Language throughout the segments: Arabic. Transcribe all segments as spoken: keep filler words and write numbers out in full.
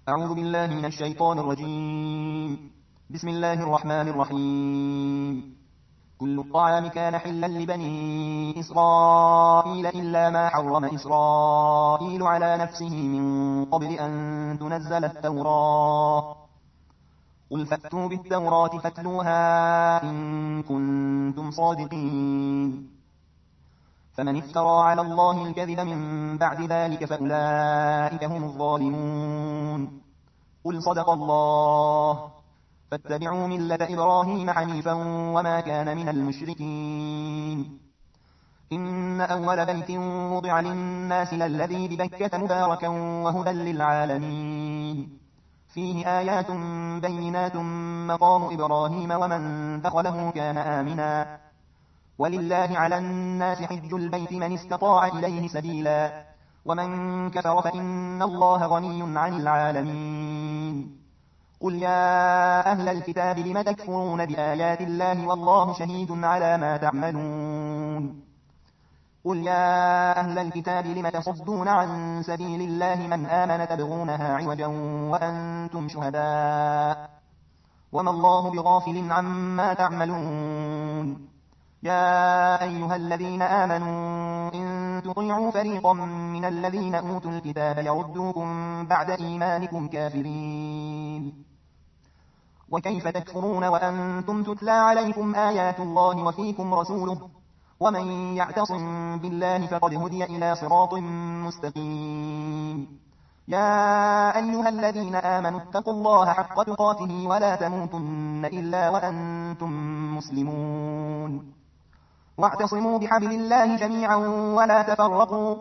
أعوذ بالله من الشيطان الرجيم. بسم الله الرحمن الرحيم. كل الطعام كان حلا لبني إسرائيل إلا ما حرم إسرائيل على نفسه من قبل أن تنزل التوراة. قل فأتوا بالتوراة فاتلوها إن كنتم صادقين. فمن افترى على الله الكذب من بعد ذلك فأولئك هم الظالمون. قل صدق الله. فاتبعوا ملة إبراهيم حنيفا وما كان من المشركين. إن أول بيت وضع للناس للذي ببكة مباركا وهدى للعالمين. فيه آيات بينات مقام إبراهيم ومن دخله كان آمنا. ولله على الناس حج البيت من استطاع إليه سبيلا ومن كفر فإن الله غني عن العالمين. قل يا أهل الكتاب لم تكفرون بآيات الله والله شهيد على ما تعملون. قل يا أهل الكتاب لم تصدون عن سبيل الله من آمن تبغونها عوجا وأنتم شهداء وما الله بغافل عما تعملون. يا أيها الذين آمنوا إن تطيعوا فريقا من الذين أوتوا الكتاب يردوكم بعد إيمانكم كافرين. وكيف تكفرون وأنتم تتلى عليكم آيات الله وفيكم رسوله ومن يعتصم بالله فقد هدي إلى صراط مستقيم. يا أيها الذين آمنوا اتقوا الله حق تقاته ولا تموتن إلا وأنتم مسلمون. واعتصموا بحبل الله جميعا ولا تفرقوا.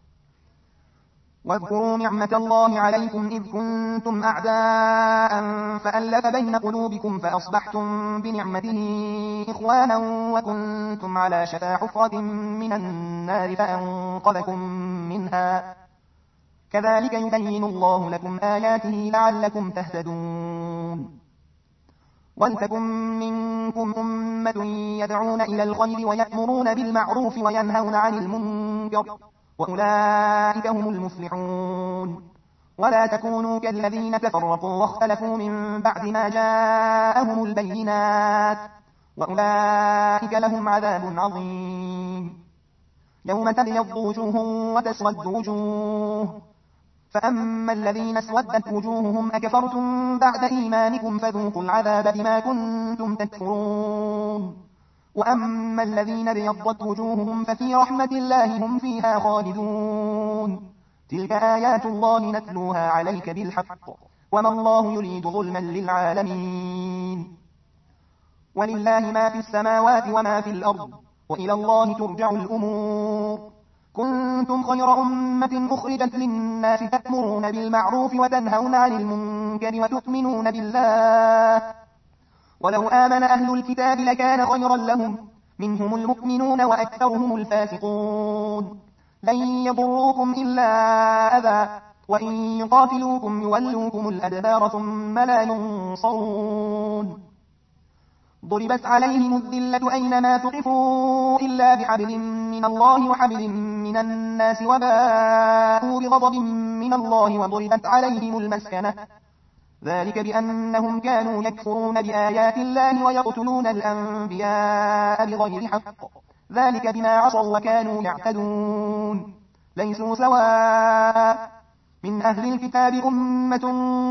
واذكروا نعمة الله عليكم إذ كنتم أعداء فألف بين قلوبكم فأصبحتم بنعمته إخوانا وكنتم على شفا حفرة من النار فأنقذكم منها. كذلك يبين الله لكم آياته لعلكم تهتدون. ولتكن منكم أمة يدعون إلى الخير ويأمرون بالمعروف وينهون عن المنكر وأولئك هم المفلحون. ولا تكونوا كالذين تفرقوا واختلفوا من بعد ما جاءهم البينات وأولئك لهم عذاب عظيم. يوم تبيض وجوه وتسود وجوه فأما الذين اسودت وجوههم أكفرتم بعد إيمانكم فذوقوا العذاب بما كنتم تكفرون. وأما الذين ابيضت وجوههم ففي رحمة الله هم فيها خالدون. تلك آيات الله نتلوها عليك بالحق وما الله يريد ظلما للعالمين. ولله ما في السماوات وما في الأرض وإلى الله ترجع الأمور. كنتم خير أمة أخرجت للناس تأمرون بالمعروف وتنهون عن المنكر وتؤمنون بالله. ولو آمن أهل الكتاب لكان خيرا لهم منهم المؤمنون وأكثرهم الفاسقون. لن يضروكم إلا أذى وإن يقاتلوكم يولوكم الأدبار ثم لا ينصرون. ضربت عليهم الذلة أينما ثقفوا إلا بحبل من الله وحبل من الناس وباءوا بغضب من الله وضربت عليهم المسكنة ذلك بأنهم كانوا يكفرون بآيات الله ويقتلون الأنبياء بغير حق ذلك بما عصوا وكانوا يعتدون. ليسوا سواء من أهل الكتاب أمة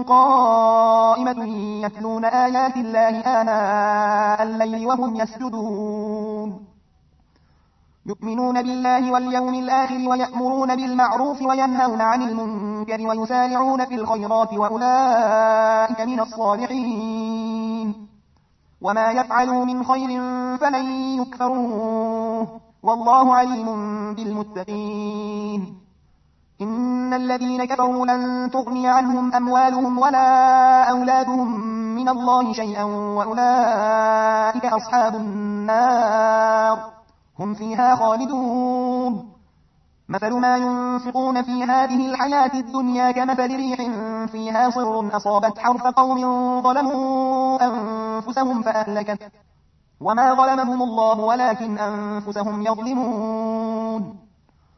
قائمة يتلون آيات الله آناء الليل وهم يسجدون يؤمنون بالله واليوم الآخر ويأمرون بالمعروف وينهون عن المنكر ويسارعون في الخيرات وأولئك من الصالحين. وما يفعلوا من خير فلن يكفروه والله عليم بالمتقين. إن الذين كفروا لن تغني عنهم أموالهم ولا أولادهم من الله شيئا وأولئك أصحاب النار هم فيها خالدون. مثل ما ينفقون في هذه الحياة الدنيا كمثل ريح فيها صر أصابت حرث قوم ظلموا أنفسهم فأهلكت وما ظلمهم الله ولكن أنفسهم يظلمون.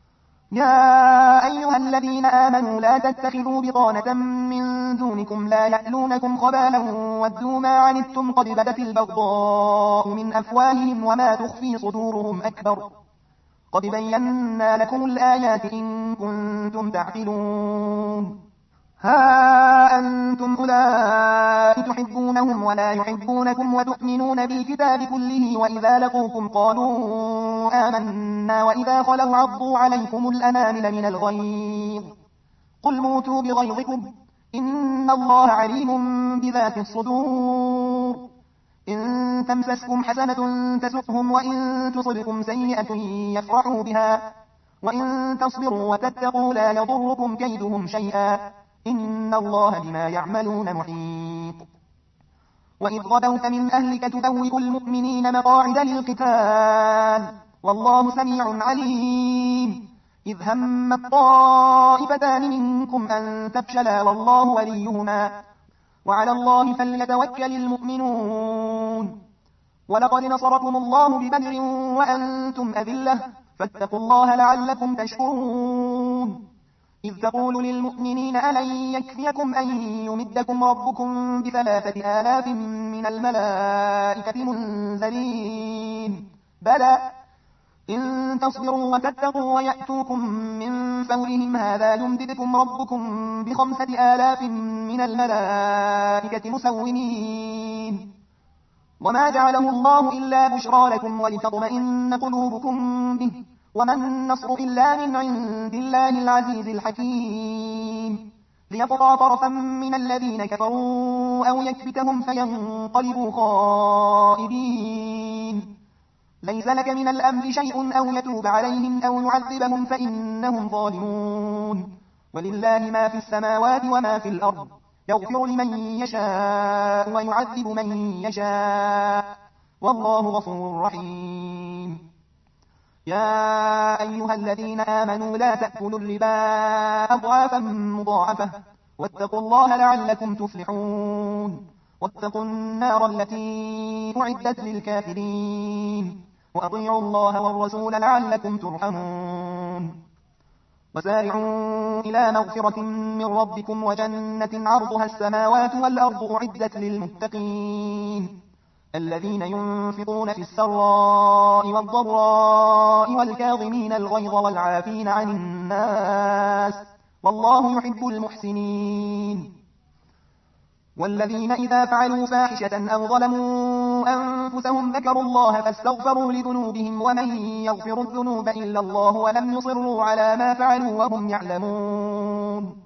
يا أيها الذين آمنوا لا تتخذوا بطانة من دونكم لا يألونكم خبالا ودوا ما عنتم قد بدت البغضاء من أفواههم وما تخفي صدورهم أكبر قد بينا لكم الآيات إن كنتم تعقلون. ها أنتم أولئك تحبونهم ولا يحبونكم وتؤمنون بالكتاب كله وإذا لقوكم قالوا آمنا وإذا خلوا عضوا عليكم الأنامل من الغيظ قل موتوا بغيظكم إن الله عليم بذات الصدور. إن تمسسكم حسنة تسؤهم وإن تصبكم سيئة يفرحوا بها وإن تصبروا وتتقوا لا يضركم كيدهم شيئا إن الله بما يعملون محيط. وإذ غدوت من أهلك تبوئ المؤمنين مقاعد للقتال والله سميع عليم. إذ همت طائفتان منكم أن تفشلا والله وليهما وعلى الله فليتوكل المؤمنون. ولقد نصركم الله ببدر وأنتم أذلة فاتقوا الله لعلكم تشكرون. إذ تقول للمؤمنين ألن يكفيكم أن يمدكم ربكم بثلاثة آلاف من الملائكة منزلين بلى إن تصبروا وتتقوا ويأتوكم من فورهم هذا يمددكم ربكم بخمسة آلاف من الملائكة مسومين. وما جعله الله إلا بشرى لكم ولتطمئن قلوبكم به وما النصر إلا من عند الله العزيز الحكيم. ليقطع طرفا من الذين كفروا أو يكبتهم فينقلبوا خائبين. ليس لك من الأمر شيء أو يتوب عليهم أو يعذبهم فإنهم ظالمون. ولله ما في السماوات وما في الأرض يغفر لمن يشاء ويعذب من يشاء والله غفور رحيم. يا أيها الذين آمنوا لا تأكلوا الربا أضعافا مضاعفة واتقوا الله لعلكم تفلحون. واتقوا النار التي أعدت للكافرين وأطيعوا الله والرسول لعلكم ترحمون. وسارعوا إلى مغفرة من ربكم وجنة عرضها السماوات والأرض أعدت للمتقين الذين ينفقون في السراء والضراء والكاظمين الغيظ والعافين عن الناس والله يحب المحسنين. والذين إذا فعلوا فاحشة أو ظلموا أنفسهم ذكروا الله فاستغفروا لذنوبهم ومن يغفر الذنوب إلا الله ولم يصروا على ما فعلوا وهم يعلمون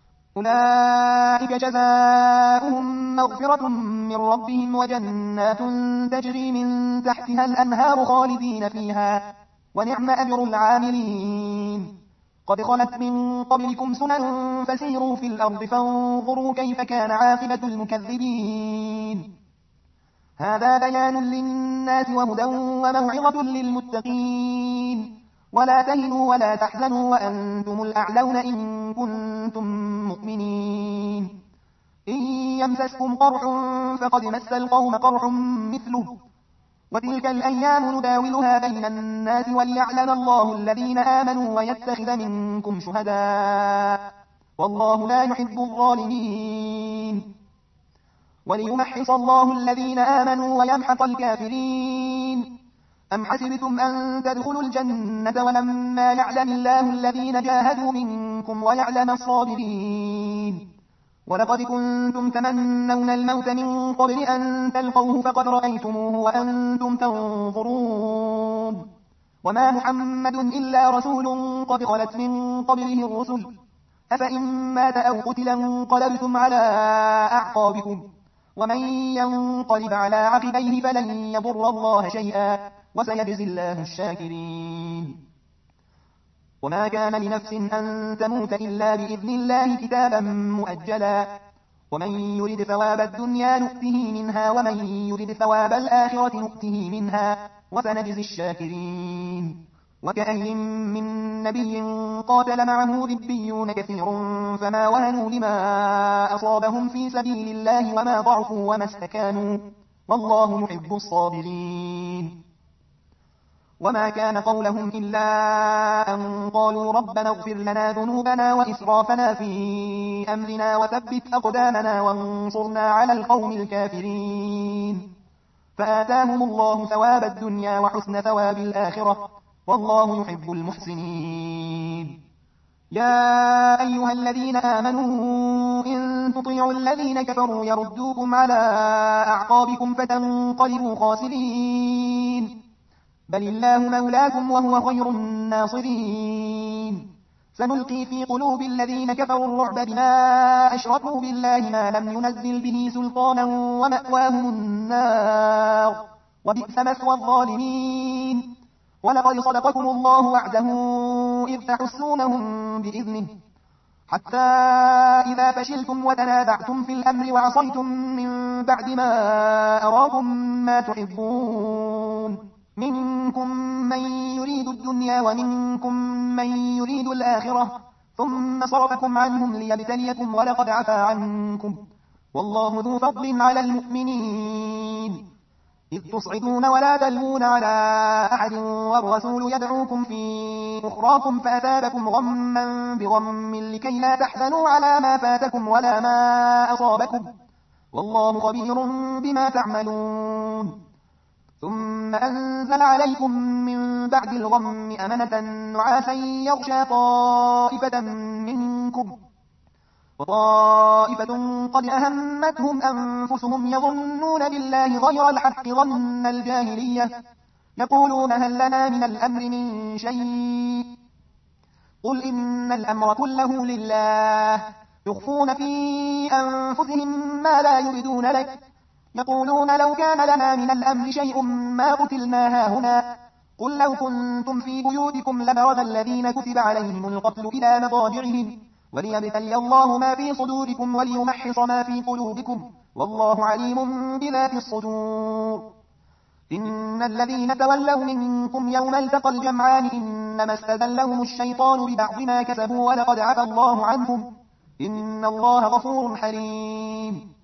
أولئك جزاؤهم مغفرة من ربهم وجنات تجري من تحتها الأنهار خالدين فيها ونعم أجر العاملين. قد خلت من قبلكم سنن فسيروا في الأرض فانظروا كيف كان عاقبة المكذبين. هذا بيان للناس وهدى وموعظة للمتقين. ولا تهنوا ولا تحزنوا وأنتم الأعلون إن كنتم مؤمنين. إن يمسسكم قرح فقد مس القوم قرح مثله وتلك الأيام نداولها بين الناس وليعلم الله الذين آمنوا ويتخذ منكم شهداء والله لا يحب الظالمين. وليمحص الله الذين آمنوا ويمحق الكافرين. أم حسبتم أن تدخلوا الجنة ولما يعلم الله الذين جاهدوا منكم ويعلم الصابرين. ولقد كنتم تمنون الموت من قبل أن تلقوه فقد رأيتموه وأنتم تنظرون. وما محمد إلا رسول قد خلت من قبله الرسل أفإن مات أو قتل انقلبتم على أعقابكم ومن ينقلب على عقبيه فلن يضر الله شيئا وسيجزي الله الشاكرين. وما كان لنفس أن تموت إلا بإذن الله كتابا مؤجلا ومن يرد ثواب الدنيا نؤته منها ومن يرد ثواب الآخرة نؤته منها وسنجزي الشاكرين. وكأي من نبي قاتل معه ربيون كثير فما وهنوا لما أصابهم في سبيل الله وما ضعفوا وما استكانوا والله يحب الصابرين. وما كان قولهم إلا أن قالوا ربنا اغفر لنا ذنوبنا وإسرافنا في أمرنا وثبت أقدامنا وانصرنا على القوم الكافرين فآتاهم الله ثواب الدنيا وحسن ثواب الآخرة والله يحب المحسنين. يا أيها الذين آمنوا إن تطيعوا الذين كفروا يردوكم على أعقابكم فتنقلبوا خاسرين بل الله مولاكم وهو خير الناصرين. سنلقي في قلوب الذين كفروا الرعب بما أشركوا بالله ما لم ينزل به سلطانا ومأواهم النار وبئس مثوى الظالمين. ولقد صدقكم الله وعده إذ تحسونهم بإذنه حتى إذا فشلتم وتنازعتم في الأمر وعصيتم من بعد ما أراكم ما تحبون منكم من يريد الدنيا ومنكم من يريد الآخرة ثم صرفكم عنهم ليبتليكم ولقد عفا عنكم والله ذو فضل على المؤمنين. إذ تصعدون ولا تلوون على أحد والرسول يدعوكم في أخراكم فأثابكم غما بغم لكي لا تحزنوا على ما فاتكم ولا ما أصابكم والله خبير بما تعملون. ثم أنزل عليكم من بعد الغم أمنة نعاسا يغشى طائفة منكم وطائفة قد أهمتهم أنفسهم يظنون بالله غير الحق ظن الجاهلية يقولون هل لنا من الأمر من شيء قل إن الأمر كله لله يخفون في أنفسهم ما لا يبدون لك يقولون لو كان لنا من الأمر شيء ما قتلنا هاهنا قل لو كنتم في بيوتكم لبرز الذين كتب عليهم القتل إلى مضاجعهم وليبتلي الله ما في صدوركم وليمحص ما في قلوبكم والله عليم بذات الصدور. إن الذين تولوا منكم يوم التقى الجمعان إنما استزلهم الشيطان ببعض ما كسبوا ولقد عفا الله عنهم إن الله غفور حليم.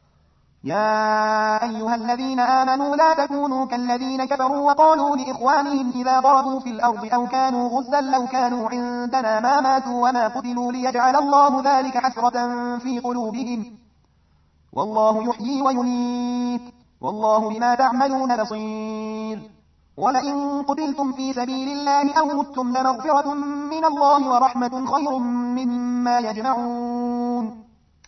يا أيها الذين آمنوا لا تكونوا كالذين كفروا وقالوا لإخوانهم إذا ضربوا في الأرض أو كانوا غزا لو كانوا عندنا ما ماتوا وما قتلوا ليجعل الله ذلك حسرة في قلوبهم والله يحيي ويميت والله بما تعملون بصير. ولئن قتلتم في سبيل الله أو متم لمغفرة من الله ورحمة خير مما يجمعون.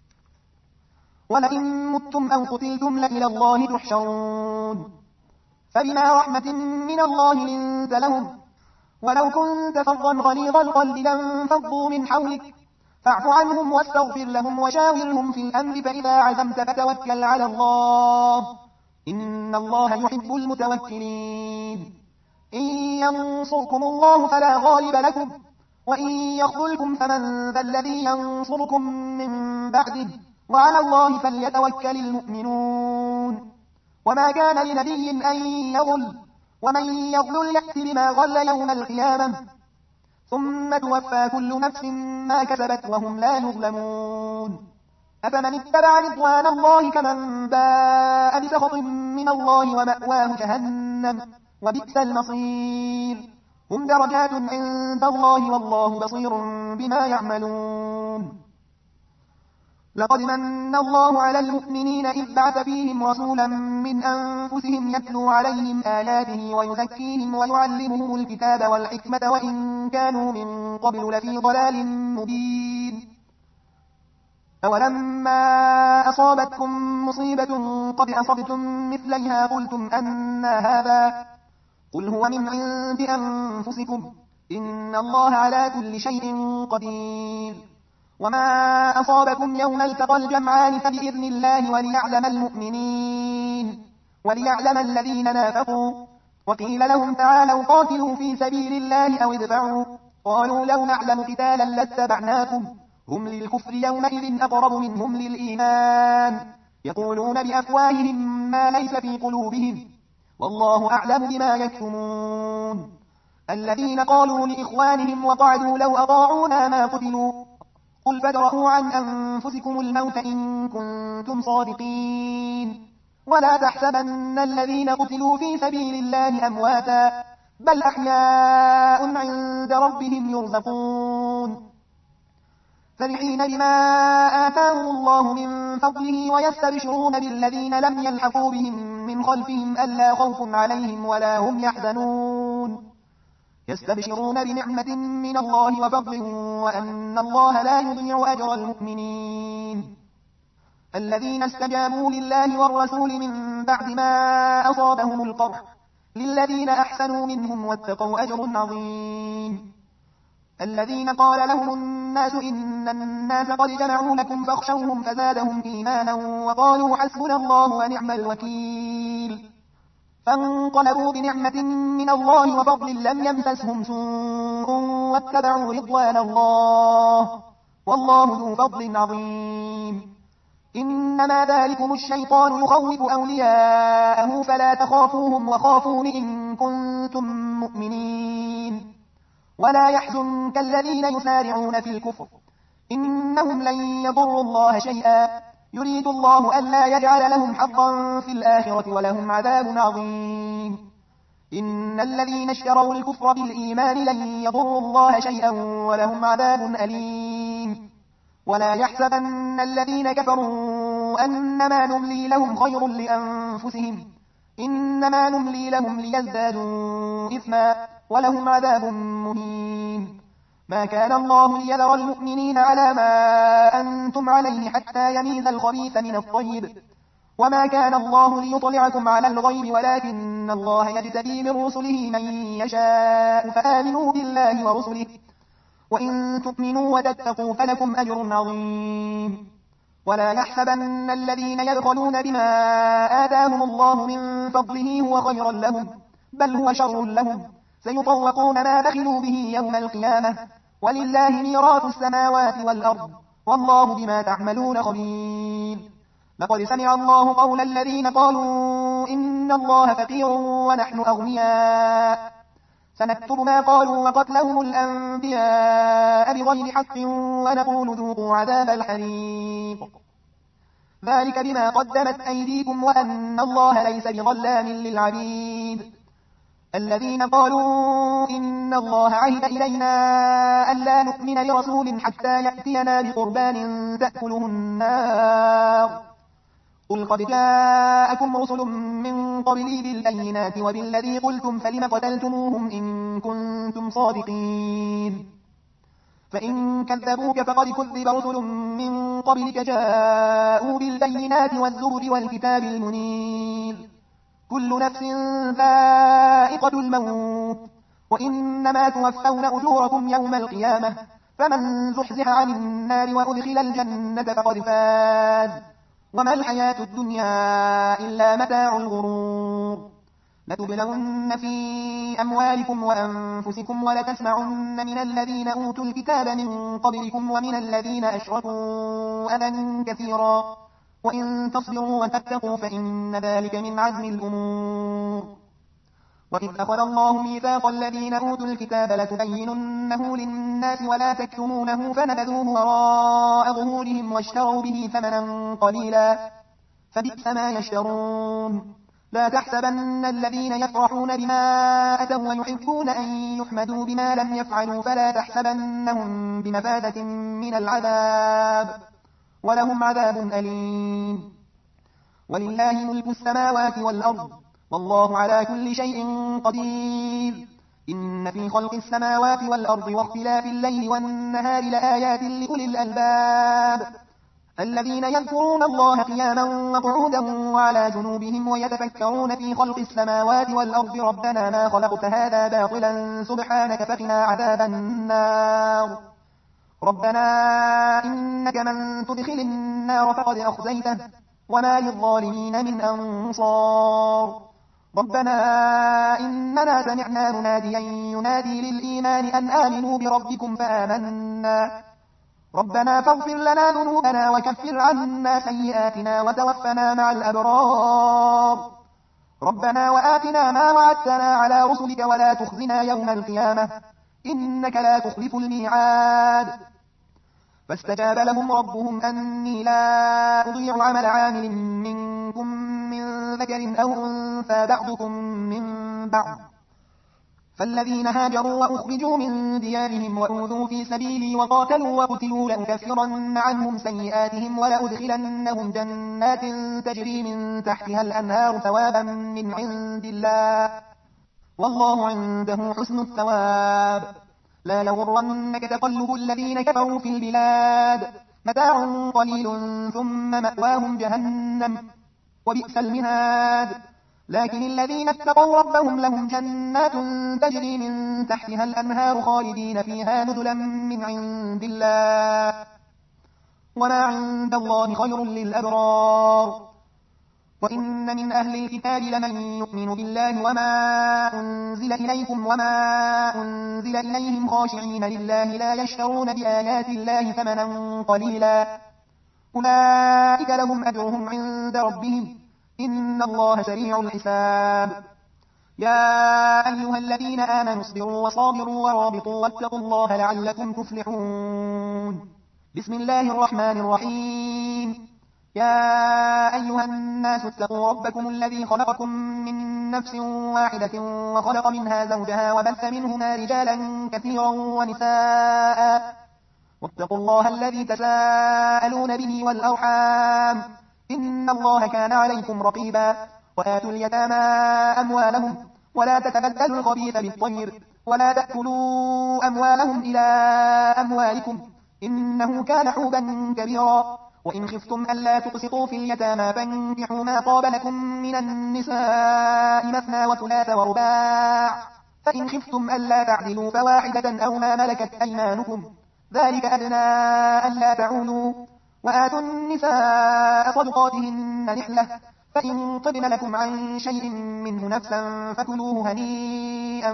ولئن متم أو قتلتم لإلى الله تحشرون فبما رحمة من الله لنت لهم ولو كنت فظا غليظ القلب لانفضوا من حولك فاعف عنهم واستغفر لهم وشاورهم في الأمر فإذا عزمت فتوكل على الله إن الله يحب المتوكلين. إن ينصركم الله فلا غالب لكم وإن يخذلكم فمن ذا الذي ينصركم من بعده وعلى الله فليتوكل المؤمنون. وما كان لنبي أن يغل ومن يغل يأت بما غل يوم القيامة ثم توفى كل نفس ما كسبت وهم لا يظلمون. أفمن اتبع رضوان الله كمن باء بسخط من الله ومأواه جهنم وبئس المصير. هم درجات عند الله والله بصير بما يعملون. لقد من الله على المؤمنين إذ بعث فيهم رسولا من أنفسهم يتلو عليهم آياته ويزكيهم ويعلمهم الكتاب والحكمة وإن كانوا من قبل لفي ضلال مبين. أولما أصابتكم مصيبة قد أصبتم مثليها قلتم أنى هذا قل هو من عند أنفسكم إن الله على كل شيء قدير. وما أصابكم يوم التقى الجمعان فبإذن الله وليعلم المؤمنين وليعلم الذين نافقوا. وقيل لهم تعالوا قاتلوا في سبيل الله أو ادفعوا قالوا لو نعلم قتالا لاتبعناكم هم للكفر يومئذ أقرب منهم للإيمان يقولون بأفواههم ما ليس في قلوبهم والله أعلم بما يكتمون. الذين قالوا لإخوانهم وقعدوا لو أطاعونا ما قتلوا قل فادرءوا عن أنفسكم الموت إن كنتم صادقين. ولا تحسبن الذين قتلوا في سبيل الله أمواتا بل أحياء عند ربهم يرزقون فرحين بما آتاهم الله من فضله ويستبشرون بالذين لم يلحقوا بهم من خلفهم ألا خوف عليهم ولا هم يحزنون يستبشرون بنعمة من الله وفضل وأن الله لا يضيع أجر المؤمنين الذين استجابوا لله والرسول من بعد ما أصابهم القرح للذين أحسنوا منهم واتقوا أجر عظيم الذين قال لهم الناس إن الناس قد جمعوا لكم فاخشوهم فزادهم إيمانا وقالوا حسبنا الله ونعم الوكيل فانقلبوا بنعمة من الله وفضل لم يمسسهم سوء واتبعوا رضوان الله والله ذو فضل عظيم إنما ذلكم الشيطان يخوف أولياءه فلا تخافوهم وخافون إن كنتم مؤمنين ولا يحزنك الذين يسارعون في الكفر إنهم لن يضروا الله شيئا يريد الله ألا يجعل لهم حظا في الآخرة ولهم عذاب عظيم إن الذين اشتروا الكفر بالإيمان لن يضروا الله شيئا ولهم عذاب أليم ولا يحسبن الذين كفروا أنما نملي لهم خير لأنفسهم إنما نملي لهم ليزدادوا إثما ولهم عذاب مهين ما كان الله ليذر المؤمنين على ما أنتم عليه حتى يميز الخبيث من الطيب وما كان الله ليطلعكم على الغيب ولكن الله يجتبي من رسله من يشاء فآمنوا بالله ورسله وإن تؤمنوا وتتقوا فلكم أجر عظيم ولا يحسبن الذين يبخلون بما آتاهم الله من فضله هو خيرا لهم بل هو شر لهم سيطوقون ما بخلوا به يوم القيامة ولله ميراث السماوات والأرض والله بما تعملون خبير لقد سمع الله قول الذين قالوا إن الله فقير ونحن أغنياء سنكتب ما قالوا وقتلهم الأنبياء بغير حق ونقول ذوقوا عذاب الحريق ذلك بما قدمت أيديكم وأن الله ليس بظلام للعبيد الذين قالوا إن الله عهد إلينا ألا نؤمن لرسول حتى يأتينا بقربان تأكله النار قل قد جاءكم رسل من قبلي بالبينات وبالذي قلتم فلم قتلتموهم إن كنتم صادقين فإن كذبوك فقد كذب رسل من قبلك جاءوا بالبينات والزبر والكتاب المنير كل نفس ذائقة الموت وإنما توفون أجوركم يوم القيامة فمن زحزح عن النار وأدخل الجنة فقد فاز وما الحياة الدنيا إلا متاع الغرور لتبلون في أموالكم وأنفسكم ولتسمعن من الذين أوتوا الكتاب من قبلكم ومن الذين أشركوا أذى كثيرا وإن تصبروا وتتقوا فإن ذلك من عزم الأمور وإذ أخذ الله ميثاق الذين أوتوا الكتاب لتبيننه للناس ولا تكتمونه فنبذوه وراء ظهورهم واشتروا به ثمنا قليلا فبئس ما يشترون لا تحسبن الذين يفرحون بما أتوا ويحبون أن يحمدوا بما لم يفعلوا فلا تحسبنهم بمفازة من العذاب ولهم عذاب أليم ولله ملك السماوات والأرض والله على كل شيء قدير إن في خلق السماوات والأرض واختلاف الليل والنهار لآيات لأولي الألباب الذين يذكرون الله قياما وقعودا وعلى جنوبهم ويتفكرون في خلق السماوات والأرض ربنا ما خلقت هذا باطلا سبحانك فقنا عذاب النار ربنا إنك من تدخل النار فقد أخزيته وما للظالمين من أنصار ربنا إننا سمعنا مناديا ينادي للإيمان أن آمنوا بربكم فآمنا ربنا فاغفر لنا ذنوبنا وكفر عنا سيئاتنا وتوفنا مع الأبرار ربنا وآتنا ما وعدتنا على رسلك ولا تخزنا يوم القيامة إنك لا تخلف الميعاد فاستجاب لهم ربهم أني لا أضيع عمل عامل منكم من ذكر أو أنثى بعضكم من بعض فالذين هاجروا وأخرجوا من ديارهم وأوذوا في سبيلي وقاتلوا وقتلوا لأكفرن عنهم سيئاتهم ولأدخلنهم جنات تجري من تحتها الأنهار ثوابا من عند الله والله عنده حسن الثواب. لا يغرنك تقلب الذين كفروا في البلاد متاع قليل ثم مأواهم جهنم وبئس المهاد. لكن الذين اتقوا ربهم لهم جنات تجري من تحتها الأنهار خالدين فيها نزلا من عند الله وما عند الله خير للأبرار. وإن من أهل الكتاب لمن يؤمن بالله وما أنزل إليكم وما أنزل إليهم خاشعين لله لا يشترون بآيات الله ثمنا قليلا أولئك لهم أجرهم عند ربهم إن الله سريع الحساب. يا أيها الذين آمنوا اصبروا وصابروا ورابطوا واتقوا الله لعلكم تفلحون. بسم الله الرحمن الرحيم. يا أيها الناس اتقوا ربكم الذي خلقكم من نفس واحدة وخلق منها زوجها وبث منهما رجالا كثيرا ونساء واتقوا الله الذي تساءلون به والأرحام إن الله كان عليكم رقيبا. وآتوا اليتامى أموالهم ولا تتبدلوا الخبيث بالطيب ولا تأكلوا أموالهم إلى أموالكم إنه كان حوبا كبيرا. وإن خفتم ألا تقسطوا في اليتامى فانكحوا ما طاب لكم من النساء مثنى وثلاث ورباع فإن خفتم ألا تعدلوا فواحدة أو ما ملكت أيمانكم ذلك أدنى ألا تعولوا. وآتوا النساء صدقاتهن نحلة فإن طبن لكم عن شيء منه نفسا فكلوه هنيئا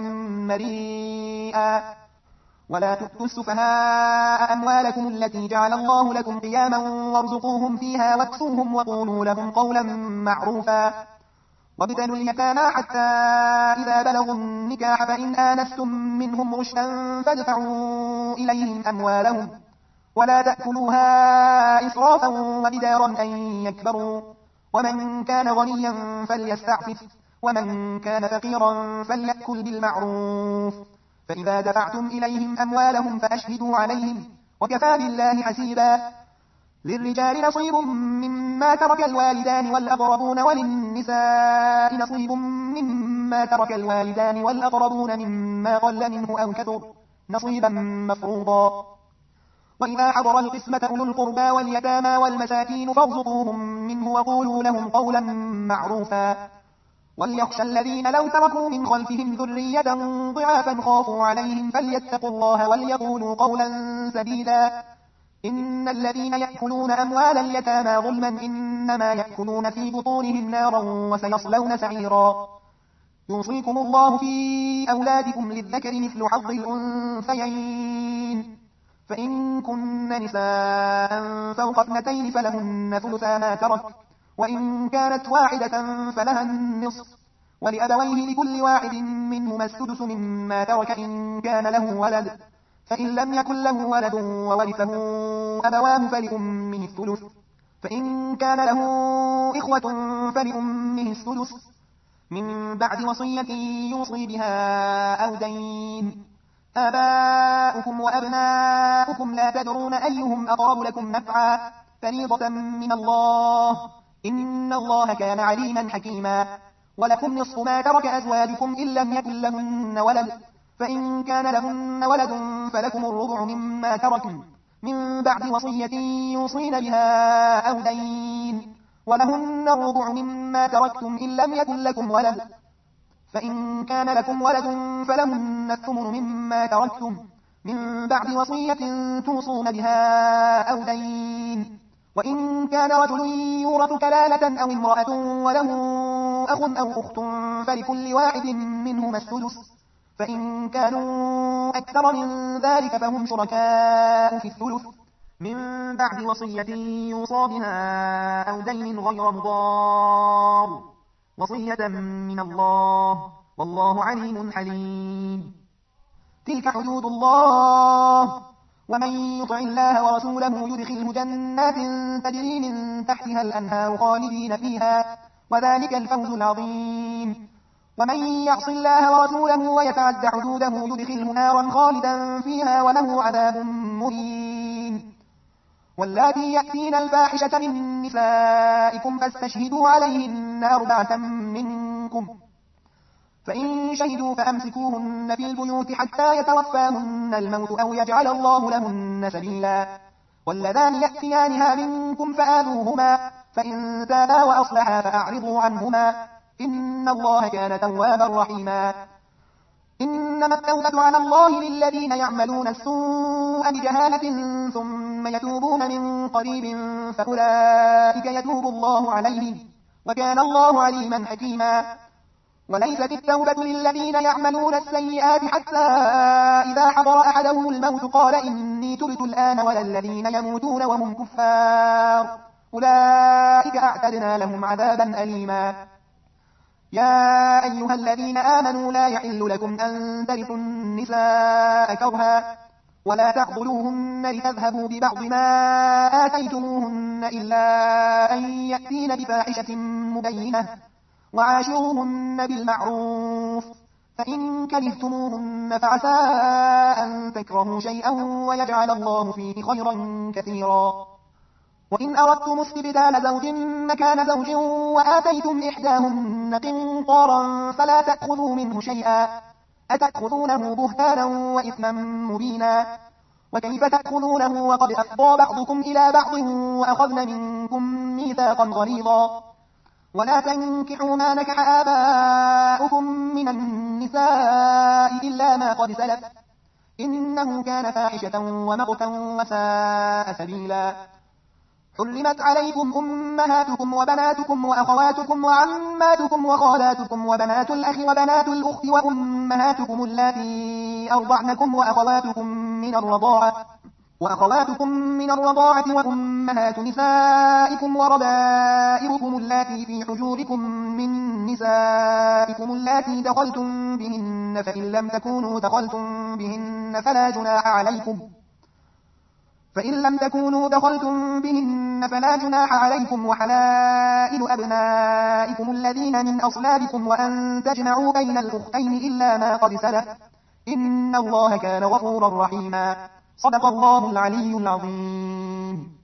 مريئا. ولا تؤتوا السفهاء أموالكم التي جعل الله لكم قياما وارزقوهم فيها واكسوهم وقولوا لهم قولا معروفا. وابتلوا اليتامى حتى إذا بلغوا النكاح فإن آنستم منهم رشدا فادفعوا إليهم أموالهم ولا تأكلوها إسرافا وبدارا أن يكبروا. ومن كان غنيا فليستعفف ومن كان فقيرا فليأكل بالمعروف. فإذا دفعتم إليهم أموالهم فأشهدوا عليهم وكفى بالله حسيبا. للرجال نصيب مما ترك الوالدان والأقربون وللنساء نصيب مما ترك الوالدان والأقربون مما قل منه أو كثر نصيبا مفروضا. وإذا حضر القسمة أولو القربى واليتامى والمساكين فارزقوهم منه وقولوا لهم قولا معروفا. وليخشى الذين لو تركوا من خلفهم ذرية ضعافا خافوا عليهم فليتقوا الله وليقولوا قولا سديدا. إن الذين يأكلون أموال اليتامى ظلما إنما يأكلون في بطونهم نارا وسيصلون سعيرا. يوصيكم الله في أولادكم للذكر مثل حظ الأنثيين فإن كن نساء فوق اثنتين فلهن ثلثا ما ترك وإن كانت واحدة فلها النصف ولأبويه لكل واحد منهما السدس مما ترك إن كان له ولد فإن لم يكن له ولد وورثه أبواه فلأمه الثلث فإن كان له إخوة فلأمه السدس من بعد وصية يوصي بها أو دين. آباؤكم وأبناؤكم لا تدرون أيهم أقرب لكم نفعا فريضة من الله إن الله كان عليما حكيما. ولكم نصف ما ترك أزواجكم إن لم يكن لهن ولد فإن كان لهن ولد فلكم الربع مما تركن من بعد وصية يوصين بها أو دين ولهن الربع مما تركتم إن لم يكن لكم ولد فإن كان لكم ولد فلهن الثمن مما تركتم من بعد وصية توصون بها أو دين. وإن كان رجل يورث كلالة أو امرأة وله أخ أو أخت فلكل واحد منهما السدس فإن كانوا أكثر من ذلك فهم شركاء في الثلث من بعد وصية يوصى بها أو دين غير مضار وصية من الله والله عليم حليم. تلك حدود الله ومن يطع الله ورسوله يدخله جنات تجري من تحتها الأنهار خالدين فيها وذلك الفوز العظيم. ومن يعص الله ورسوله ويتعد حدوده يدخله نارا خالدا فيها وله عذاب مهين. واللاتي يأتين الفاحشة من نسائكم فاستشهدوا عليهن أربعة منكم، فإن شهدوا فأمسكوهن في البيوت حتى يتوفاهن الموت أو يجعل الله لهن سبيلا. واللذان يأتيانها منكم فآذوهما، فإن تابا وأصلحا فأعرضوا عنهما، إن الله كان توابا رحيما. إنما التوبة على الله للذين يعملون السوء بجهالة ثم يتوبون من قريب فأولئك يتوب الله عليهم، وكان الله عليما حكيما. وليست التوبة للذين يعملون السيئات حتى إذا حضر أحدهم الموت قال إني تبت الآن، ولا الذين يموتون وهم كفار أولئك أعتدنا لهم عذابا أليما. يا أيها الذين آمنوا لا يحل لكم أن ترثوا النساء كرها ولا تعضلوهن لتذهبوا ببعض ما آتيتموهن إلا أن يأتين بفاحشة مبينة، وعاشروهن بالمعروف، فإن كرهتموهن فعسى أن تكرهوا شيئا ويجعل الله فيه خيرا كثيرا. وإن أردتم استبدال زوج مكان زوج وآتيتم إحداهن قنطارا فلا تأخذوا منه شيئا، أتأخذونه بهتانا وإثما مبينا. وكيف تأخذونه وقد أفضى بعضكم إلى بعض وأخذن منكم ميثاقا غليظا. ولا تنكحوا ما نكح آباؤكم من النساء إلا ما قد سلف، إنه كان فاحشة ومقتا وساء سبيلا. حرمت عليكم أمهاتكم وبناتكم وأخواتكم وعماتكم وخالاتكم وبنات الأخ وبنات الأخت وأمهاتكم اللاتي أرضعنكم وأخواتكم من الرضاعة وأخواتكم من الرضاعة وأمهات نسائكم وربائبكم اللاتي في حجوركم من نسائكم اللاتي دخلتم بهن، فإن لم تكونوا دخلتم بهن فلا جناح عليكم فإن لم تكونوا دخلتم بهن فلا جناح عليكم وحلائل أبنائكم الذين من أصلابكم وأن تجمعوا بين الأختين إلا ما قد سلف، إن الله كان غفورا رحيما. صدق الله العلي العظيم.